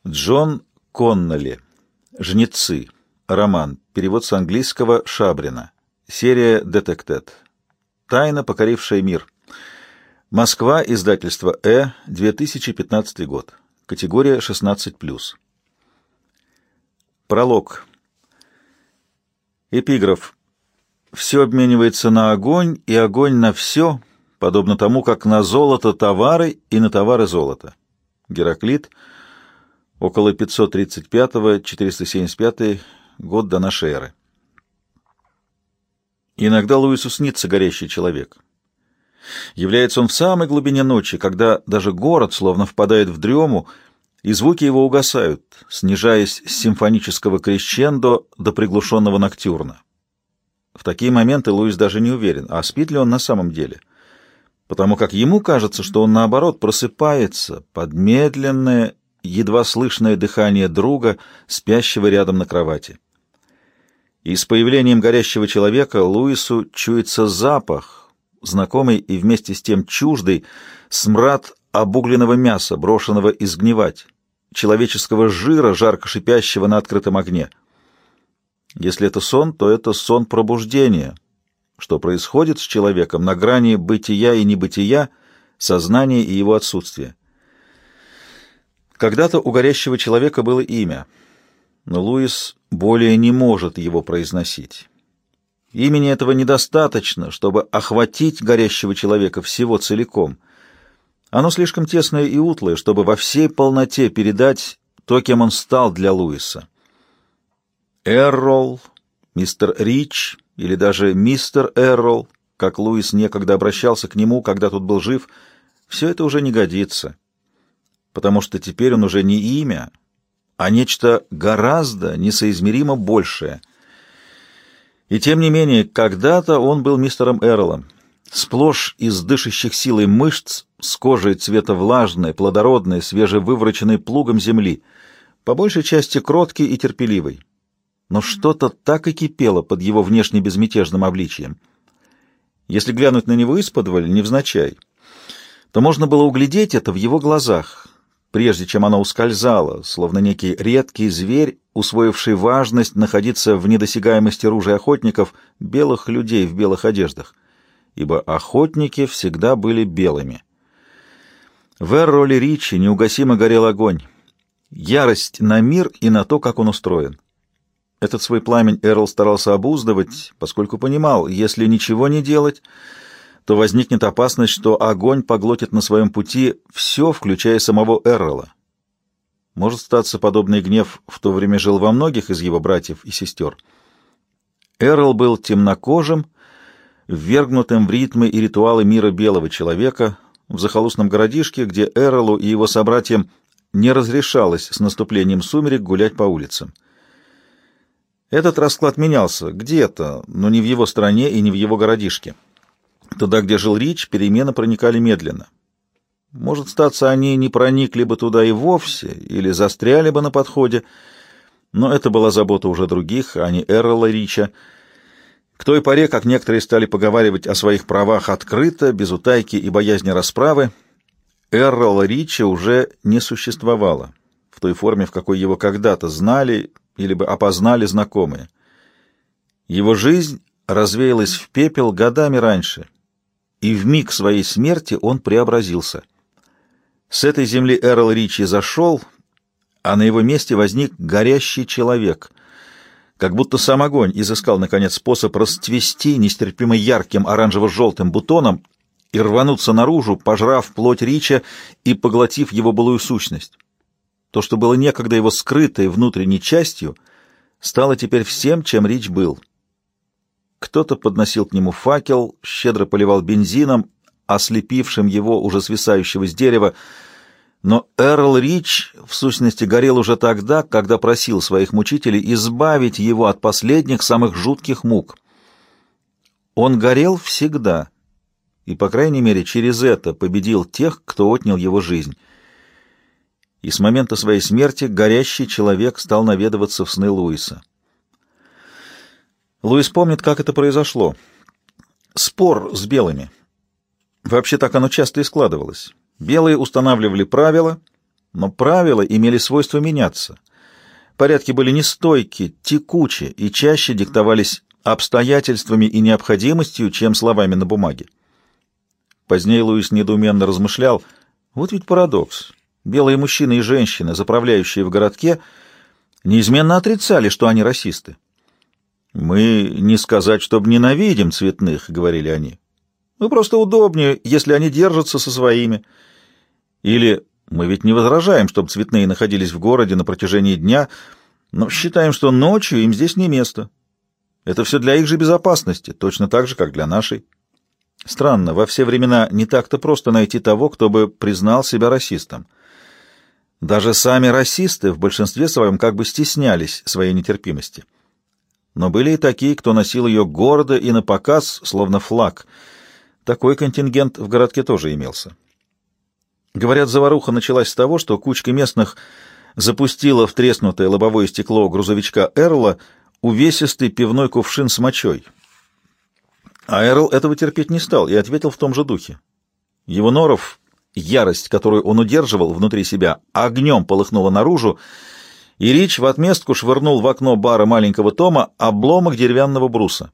Джон Коннолли. «Жнецы». Роман. Перевод с английского Шабрина. Серия «Детектед». Тайна, покорившая мир. Москва. Издательство 2015 год. Категория 16+. Пролог. Эпиграф. «Все обменивается на огонь, и огонь на все, подобно тому, как на золото товары и на товары золото». Гераклит. Около 535-475 год до нашей эры. Иногда Луису снится горящий человек. Является он в самой глубине ночи, когда даже город словно впадает в дрему, и звуки его угасают, снижаясь с симфонического крещендо до приглушенного ноктюрна. В такие моменты Луис даже не уверен, а спит ли он на самом деле, потому как ему кажется, что он, наоборот, просыпается под медленное, едва слышное дыхание друга, спящего рядом на кровати. И с появлением горящего человека Луису чуется запах, знакомый и вместе с тем чуждый, смрад обугленного мяса, брошенного изгнивать, человеческого жира, жарко шипящего на открытом огне. Если это сон, то это сон пробуждения, что происходит с человеком на грани бытия и небытия, сознания и его отсутствия. Когда-то у горящего человека было имя, но Луис более не может его произносить. Имени этого недостаточно, чтобы охватить горящего человека всего целиком. Оно слишком тесное и утлое, чтобы во всей полноте передать то, кем он стал для Луиса. Эррол, мистер Рич или даже мистер Эррол, как Луис некогда обращался к нему, когда тот был жив, все это уже не годится, потому что теперь он уже не имя, а нечто гораздо несоизмеримо большее. И тем не менее, когда-то он был мистером Эрролом, сплошь из дышащих силой мышц, с кожей цвета влажной, плодородной, свежевывороченной плугом земли, по большей части кроткий и терпеливый. Но что-то так и кипело под его внешне безмятежным обличием. Если глянуть на него исподволь, невзначай, то можно было углядеть это в его глазах, прежде чем оно ускользало, словно некий редкий зверь, усвоивший важность находиться в недосягаемости ружей охотников, белых людей в белых одеждах, ибо охотники всегда были белыми. В Эрроле Ричи неугасимо горел огонь, ярость на мир и на то, как он устроен. Этот свой пламень Эррол старался обуздывать, поскольку понимал, если ничего не делать, то возникнет опасность, что огонь поглотит на своем пути все, включая самого Эррола. Может статься, подобный гнев в то время жил во многих из его братьев и сестер. Эррол был темнокожим, ввергнутым в ритмы и ритуалы мира белого человека, в захолустном городишке, где Эрролу и его собратьям не разрешалось с наступлением сумерек гулять по улицам. Этот расклад менялся где-то, но не в его стране и не в его городишке. Туда, где жил Рич, перемены проникали медленно. Может статься, они не проникли бы туда и вовсе, или застряли бы на подходе, но это была забота уже других, а не Эррола Рича. К той поре, как некоторые стали поговаривать о своих правах открыто, без утайки и боязни расправы, Эррола Рича уже не существовало в той форме, в какой его когда-то знали или бы опознали знакомые. Его жизнь развеялась в пепел годами раньше, и в миг своей смерти он преобразился. С этой земли Эррол Ричи зашел, а на его месте возник горящий человек, как будто сам огонь изыскал, наконец, способ расцвести нестерпимо ярким оранжево-желтым бутоном и рвануться наружу, пожрав плоть Рича и поглотив его былую сущность. То, что было некогда его скрытой внутренней частью, стало теперь всем, чем Рич был. Кто-то подносил к нему факел, щедро поливал бензином, ослепившим его, уже свисающего с дерева, но Эррол Рич, в сущности, горел уже тогда, когда просил своих мучителей избавить его от последних, самых жутких мук. Он горел всегда, и, по крайней мере, через это победил тех, кто отнял его жизнь. И с момента своей смерти горящий человек стал наведываться в сны Луиса. Луис помнит, как это произошло. Спор с белыми. Вообще так оно часто и складывалось. Белые устанавливали правила, но правила имели свойство меняться. Порядки были нестойки, текучи и чаще диктовались обстоятельствами и необходимостью, чем словами на бумаге. Позднее Луис недоуменно размышлял: вот ведь парадокс. Белые мужчины и женщины, заправляющие в городке, неизменно отрицали, что они расисты. «Мы не сказать, чтобы ненавидим цветных», — говорили они. «Ну, просто удобнее, если они держатся со своими». Или «мы ведь не возражаем, чтобы цветные находились в городе на протяжении дня, но считаем, что ночью им здесь не место. Это все для их же безопасности, точно так же, как для нашей». Странно, во все времена не так-то просто найти того, кто бы признал себя расистом. Даже сами расисты в большинстве своем как бы стеснялись своей нетерпимости. Но были и такие, кто носил ее гордо и напоказ, словно флаг. Такой контингент в городке тоже имелся. Говорят, заваруха началась с того, что кучка местных запустила в треснутое лобовое стекло грузовичка Эрла увесистый пивной кувшин с мочой. А Эрл этого терпеть не стал и ответил в том же духе. Его норов, ярость, которую он удерживал внутри себя, огнем полыхнула наружу, и Рич в отместку швырнул в окно бара маленького Тома обломок деревянного бруса.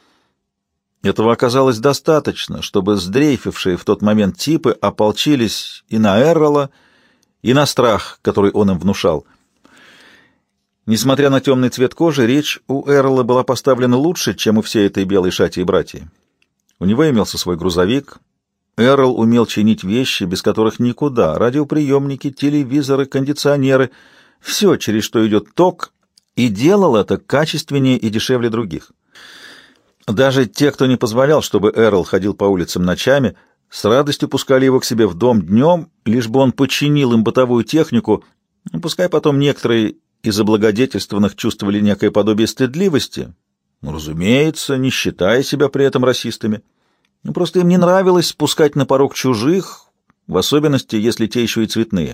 Этого оказалось достаточно, чтобы сдрейфившие в тот момент типы ополчились и на Эррола, и на страх, который он им внушал. Несмотря на темный цвет кожи, речь у Эррола была поставлена лучше, чем у всей этой белой шати и братьи. У него имелся свой грузовик. Эррол умел чинить вещи, без которых никуда: радиоприемники, телевизоры, кондиционеры — все, через что идет ток, и делал это качественнее и дешевле других. Даже те, кто не позволял, чтобы Эррол ходил по улицам ночами, с радостью пускали его к себе в дом днем, лишь бы он починил им бытовую технику, пускай потом некоторые из облагодетельствованных чувствовали некое подобие стыдливости, разумеется, не считая себя при этом расистами. Просто им не нравилось спускать на порог чужих, в особенности, если те еще и цветные.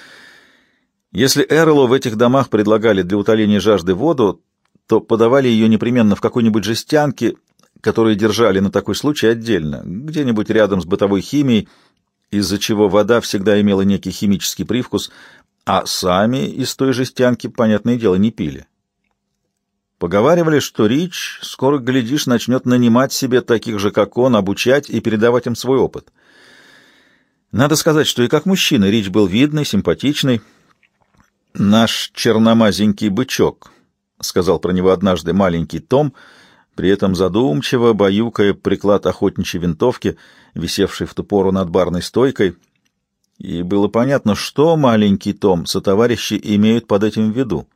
Если Эрролу в этих домах предлагали для утоления жажды воду, то подавали ее непременно в какой-нибудь жестянке, которые держали на такой случай отдельно, где-нибудь рядом с бытовой химией, из-за чего вода всегда имела некий химический привкус, а сами из той жестянки, понятное дело, не пили. Поговаривали, что Рич, скоро, глядишь, начнет нанимать себе таких же, как он, обучать и передавать им свой опыт. Надо сказать, что и как мужчина Рич был видный, симпатичный. «Наш черномазенький бычок», — сказал про него однажды маленький Том, при этом задумчиво баюкая приклад охотничьей винтовки, висевший в ту пору над барной стойкой. И было понятно, что маленький Том сотоварищи имеют под этим в виду.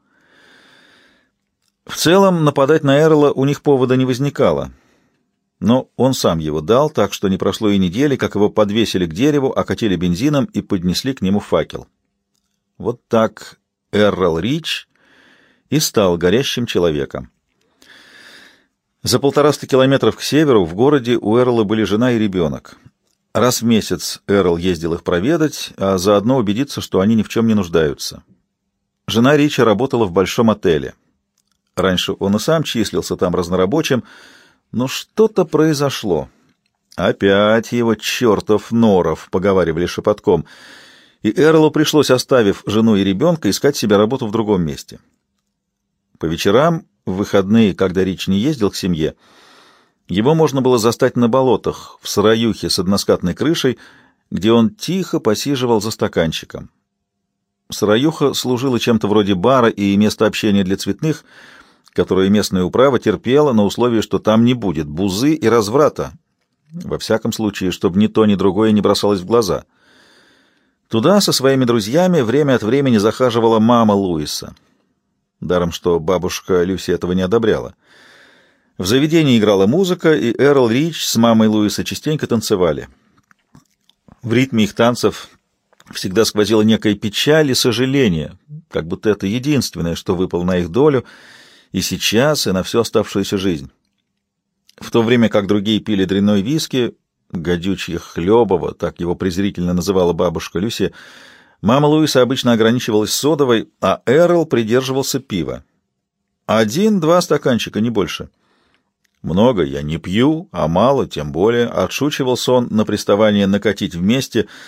В целом, нападать на Эрла у них повода не возникало. Но он сам его дал, так что не прошло и недели, как его подвесили к дереву, окатили бензином и поднесли к нему факел. Вот так Эррол Рич и стал горящим человеком. За 150 километров к северу в городе у Эрла были жена и ребенок. Раз в месяц Эрл ездил их проведать, а заодно убедиться, что они ни в чем не нуждаются. Жена Рича работала в большом отеле. Раньше он и сам числился там разнорабочим, но что-то произошло. Опять его чертов Норов, поговаривали шепотком, и Эрлу пришлось, оставив жену и ребенка, искать себе работу в другом месте. По вечерам, в выходные, когда Рич не ездил к семье, его можно было застать на болотах, в сыроюхе с односкатной крышей, где он тихо посиживал за стаканчиком. Сыроюха служила чем-то вроде бара и места общения для цветных, которое местная управа терпела на условии, что там не будет бузы и разврата, во всяком случае, чтобы ни то, ни другое не бросалось в глаза. Туда со своими друзьями время от времени захаживала мама Луиса. Даром, что бабушка Люси этого не одобряла. В заведении играла музыка, и Эрл Рич с мамой Луиса частенько танцевали. В ритме их танцев всегда сквозила некая печаль и сожаление, как будто это единственное, что выпало на их долю и сейчас, и на всю оставшуюся жизнь. В то время как другие пили дрянной виски, гадючье хлебово, так его презрительно называла бабушка Люси, мама Луиса обычно ограничивалась содовой, а Эрл придерживался пива. 1-2 стаканчика, не больше. Много я не пью, а мало, тем более, отшучивался он на приставание накатить вместе,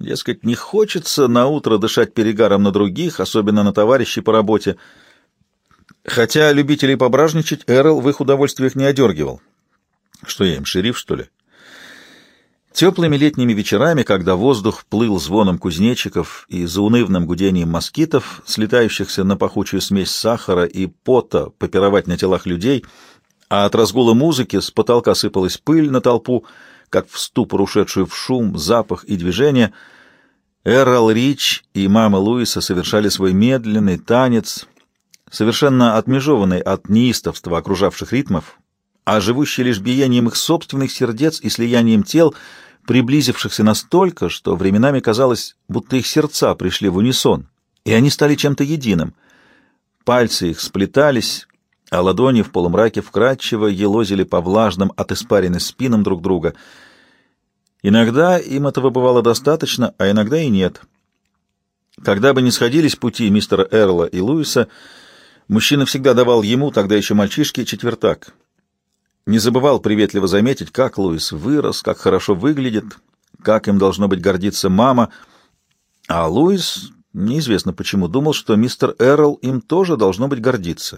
Дескать, не хочется наутро дышать перегаром на других, особенно на товарищей по работе. Хотя любителей пображничать Эрл в их удовольствиях не одергивал. Что я им, шериф, что ли? Теплыми летними вечерами, когда воздух плыл звоном кузнечиков и заунывным гудением москитов, слетающихся на пахучую смесь сахара и пота попировать на телах людей, а от разгула музыки с потолка сыпалась пыль на толпу, как в ступор ушедшую в шум, запах и движение, Эрл Рич и мама Луиса совершали свой медленный танец, совершенно отмежеванный от неистовства окружавших ритмов, а живущий лишь биением их собственных сердец и слиянием тел, приблизившихся настолько, что временами казалось, будто их сердца пришли в унисон, и они стали чем-то единым. Пальцы их сплетались, а ладони в полумраке вкрадчиво елозили по влажным от испарины спинам друг друга. Иногда им этого бывало достаточно, а иногда и нет. Когда бы ни сходились пути мистера Эрла и Луиса, мужчина всегда давал ему, тогда еще мальчишке, четвертак. Не забывал приветливо заметить, как Луис вырос, как хорошо выглядит, как им должно быть гордиться мама. А Луис, неизвестно почему, думал, что мистер Эрл им тоже должно быть гордиться.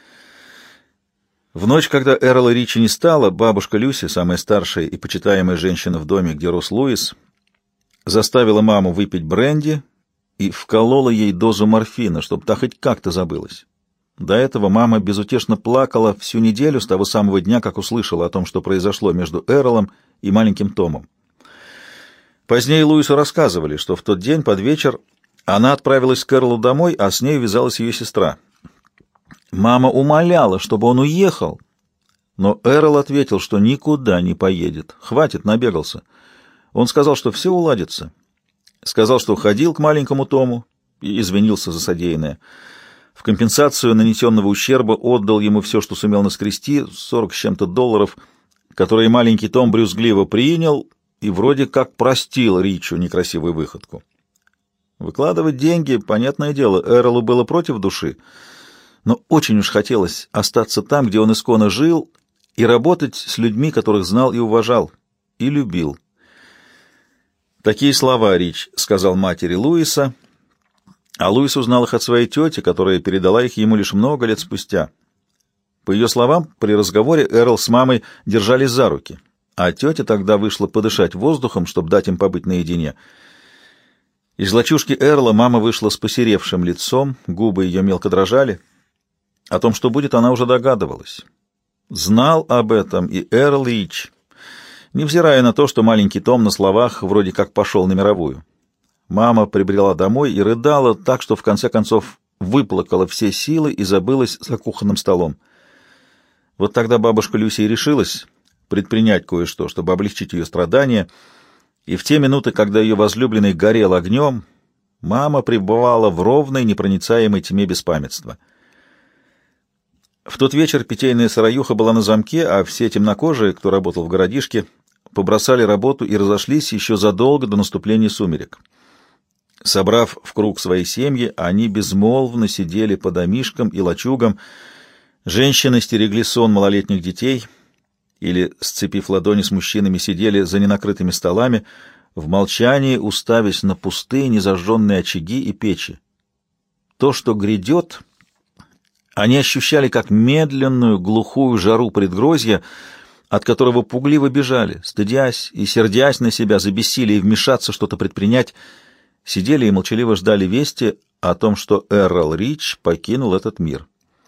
В ночь, когда Эрла Ричи не стало, бабушка Люси, самая старшая и почитаемая женщина в доме, где рос Луис, заставила маму выпить бренди и вколола ей дозу морфина, чтобы та хоть как-то забылась. До этого мама безутешно плакала всю неделю с того самого дня, как услышала о том, что произошло между Эрлом и маленьким Томом. Позднее Луису рассказывали, что в тот день под вечер она отправилась к Эрлу домой, а с ней увязалась ее сестра. Мама умоляла, чтобы он уехал, но Эрл ответил, что никуда не поедет. Хватит, набегался. Он сказал, что все уладится. Сказал, что ходил к маленькому Тому и извинился за содеянное. В компенсацию нанесенного ущерба отдал ему все, что сумел наскрести, 40 с чем-то долларов, которые маленький Том брюзгливо принял и вроде как простил Ричу некрасивую выходку. Выкладывать деньги, понятное дело, Эрлу было против души, но очень уж хотелось остаться там, где он исконно жил, и работать с людьми, которых знал и уважал, и любил. Такие слова Рич сказал матери Луиса, а Луис узнал их от своей тети, которая передала их ему лишь много лет спустя. По ее словам, при разговоре Эрл с мамой держались за руки, а тетя тогда вышла подышать воздухом, чтобы дать им побыть наедине. Из лачушки Эрла мама вышла с посеревшим лицом, губы ее мелко дрожали. О том, что будет, она уже догадывалась. Знал об этом и Эрл Рич, невзирая на то, что маленький Том на словах вроде как пошел на мировую. Мама прибрела домой и рыдала так, что в конце концов выплакала все силы и забылась за кухонным столом. Вот тогда бабушка Люси и решилась предпринять кое-что, чтобы облегчить ее страдания, и в те минуты, когда ее возлюбленный горел огнем, мама пребывала в ровной, непроницаемой тьме беспамятства. В тот вечер питейная сыроюха была на замке, а все темнокожие, кто работал в городишке, побросали работу и разошлись еще задолго до наступления сумерек. Собрав в круг свои семьи, они безмолвно сидели по домишкам и лачугам. Женщины стерегли сон малолетних детей или, сцепив ладони с мужчинами, сидели за ненакрытыми столами, в молчании уставясь на пустые незажженные очаги и печи. То, что грядет, они ощущали как медленную, глухую жару предгрозья, от которого пугливо бежали, стыдясь и сердясь на себя за бессилие вмешаться, что-то предпринять, сидели и молчаливо ждали вести о том, что Эрл Рич покинул этот мир.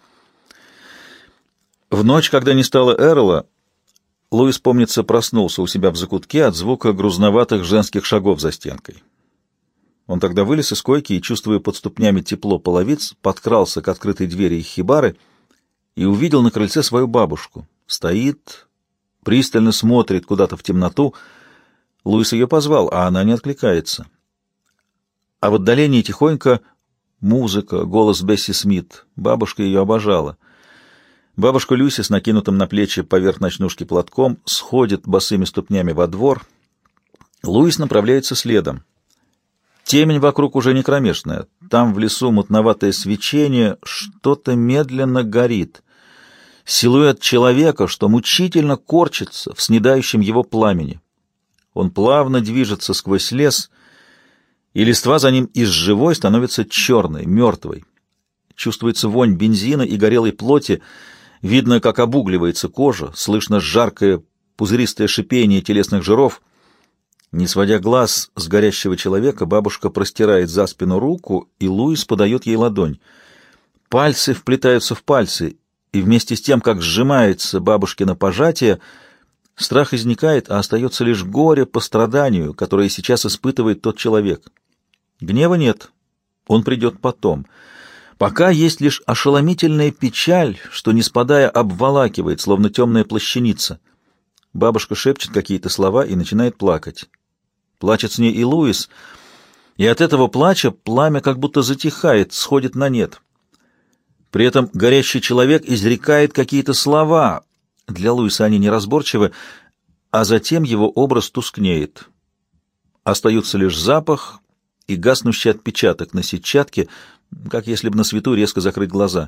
В ночь, когда не стало Эрла, Луис, помнится, проснулся у себя в закутке от звука грузноватых женских шагов за стенкой. Он тогда вылез из койки и, чувствуя под ступнями тепло половиц, подкрался к открытой двери их хибары и увидел на крыльце свою бабушку. Стоит, пристально смотрит куда-то в темноту. Луис ее позвал, а она не откликается. А в отдалении тихонько музыка, голос Бесси Смит. Бабушка ее обожала. Бабушка Люси с накинутым на плечи поверх ночнушки платком сходит босыми ступнями во двор. Луис направляется следом. Темень вокруг уже не кромешная. Там в лесу мутноватое свечение, что-то медленно горит. Силуэт человека, что мучительно корчится в снедающем его пламени. Он плавно движется сквозь лес, и листва за ним из живой становится черной, мертвой. Чувствуется вонь бензина и горелой плоти, видно, как обугливается кожа, слышно жаркое пузыристое шипение телесных жиров. Не сводя глаз с горящего человека, бабушка простирает за спину руку, и Луис подает ей ладонь. Пальцы вплетаются в пальцы, и вместе с тем, как сжимается бабушкино пожатие, страх изникает, а остается лишь горе по страданию, которое сейчас испытывает тот человек. Гнева нет, он придет потом. Пока есть лишь ошеломительная печаль, что, не спадая, обволакивает, словно темная плащаница. Бабушка шепчет какие-то слова и начинает плакать. Плачет с ней и Луис, и от этого плача пламя как будто затихает, сходит на нет. При этом горящий человек изрекает какие-то слова. Для Луиса они неразборчивы, а затем его образ тускнеет. Остаются лишь запах и гаснущий отпечаток на сетчатке, как если бы на свету резко закрыть глаза.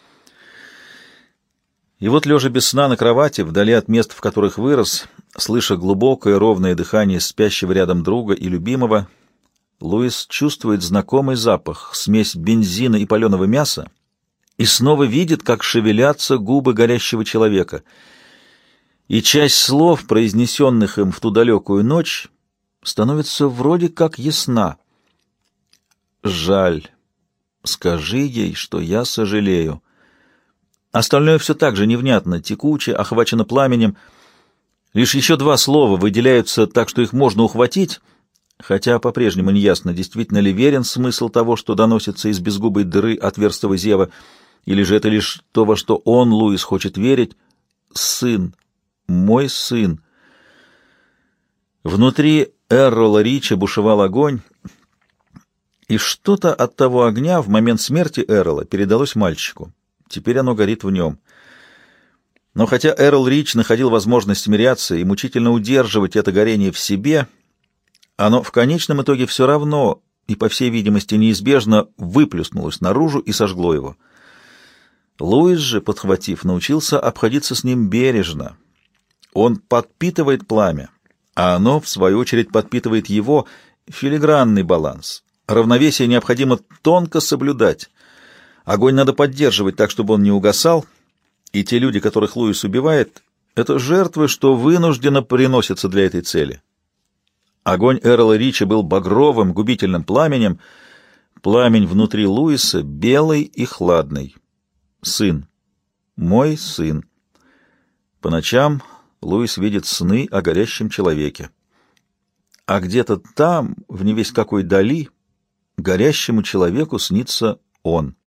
И вот, лежа без сна на кровати, вдали от мест, в которых вырос, слыша глубокое ровное дыхание спящего рядом друга и любимого, Луис чувствует знакомый запах, смесь бензина и паленого мяса, и снова видит, как шевелятся губы горящего человека. И часть слов, произнесенных им в ту далекую ночь, становится вроде как ясна. «Жаль. Скажи ей, что я сожалею». Остальное все так же невнятно, текуче, охвачено пламенем. Лишь еще два слова выделяются так, что их можно ухватить, хотя по-прежнему неясно, действительно ли верен смысл того, что доносится из безгубой дыры отверстого зева, или же это лишь то, во что он, Луис, хочет верить. «Сын, мой сын». Внутри Эррола Рича бушевал огонь, и что-то от того огня в момент смерти Эррола передалось мальчику. Теперь оно горит в нем. Но хотя Эррол Рич находил возможность смиряться и мучительно удерживать это горение в себе, оно в конечном итоге все равно и, по всей видимости, неизбежно выплюснулось наружу и сожгло его. Луис же, подхватив, научился обходиться с ним бережно. Он подпитывает пламя, а оно, в свою очередь, подпитывает его. Филигранный баланс. Равновесие необходимо тонко соблюдать. Огонь надо поддерживать так, чтобы он не угасал, и те люди, которых Луис убивает, это жертвы, что вынужденно приносятся для этой цели. Огонь Эррола Рича был багровым, губительным пламенем, пламень внутри Луиса белый и хладный. Сын. Мой сын. По ночам Луис видит сны о горящем человеке. А где-то там, в невесть какой дали, горящему человеку снится он.